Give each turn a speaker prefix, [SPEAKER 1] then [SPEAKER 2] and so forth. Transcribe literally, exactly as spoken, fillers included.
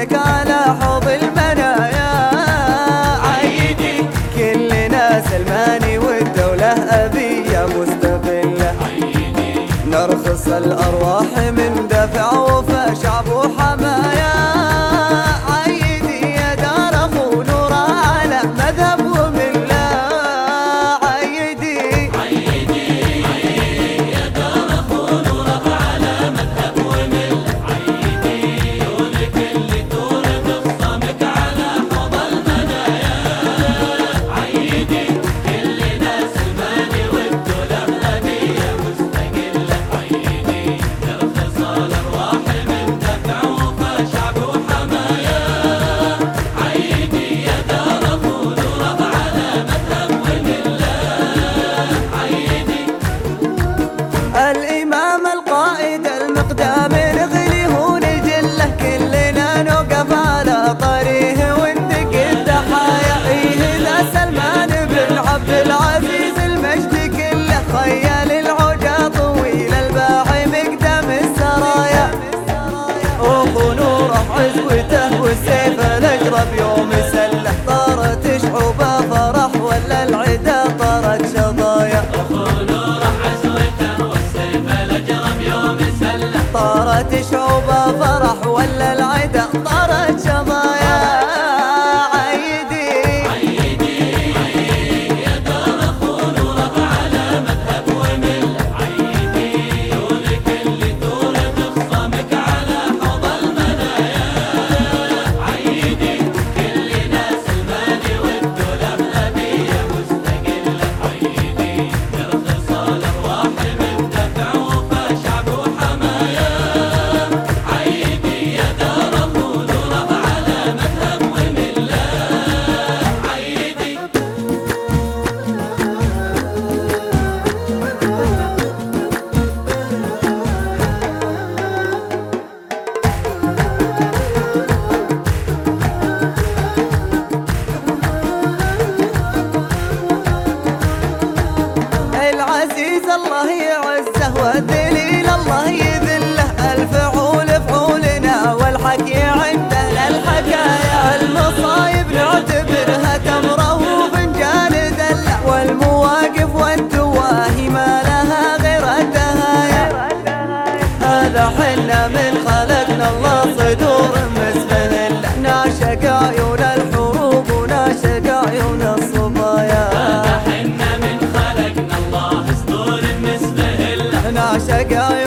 [SPEAKER 1] دونك على حوض المنايا. عيدي كلنا سلماني والدولة أبية مستقلة. نرخص الأرواح من دفع وفا شعب وحمايا. عيدي يا دار أخو نور على مذهب وملة. عيدي
[SPEAKER 2] عيدي يا دار أخو نور على مذهب وملة. عيدي دونك اللي تورد خصامك على حوض المنايا. عيدي كلنا سلماني والدولة أبية مستقلة. عيدي نرخص الأرواح من دفع وفا شعب وحمايا. عيدي يا دار أخو نور على مذهب وملة. عيدي
[SPEAKER 1] الإمام القائد المقدام نغلي هو نجله. كلنا نوقف على طريه وندق الضحايا. إيه ذا سلمان بن عبد العزيز المجد كله. خيال العجا طويل الباحي مقدام السرايا. أخو نوره عزوته والسيف الأجرب يوم سله. طارت شعوبه فرح ولا العدا طارت شظايا. طارت شعوبه فرح ولا العدا طارت شظايا. عيدي
[SPEAKER 2] عيدي يا دار أخو نور على مذهب وملة. عيدي دونك اللي تورد خصامك على حوض المنايا. عيدي كلنا سلماني والدولة أبية مستقلة. عيدي نرخص الأرواح من دفع وفا شعب وحمايا. عيدي يا دار أخو نور على مذهب وملة. عيدي
[SPEAKER 1] العزيز الله يعزه والذليل الله يذله. الفعول فعولنا والحكي عندنا الحكايا. المصايب نعتبرها تمره وفنجان ذله. والمواقف والدواهي ما لها غير الدهايا. هذا حنا من خلقنا الله صدور مسفل. نعشق عيون الحروب ونعشق عيون الصبايا.
[SPEAKER 2] حنا من خلقنا الله صدور مسفل.
[SPEAKER 1] نعشق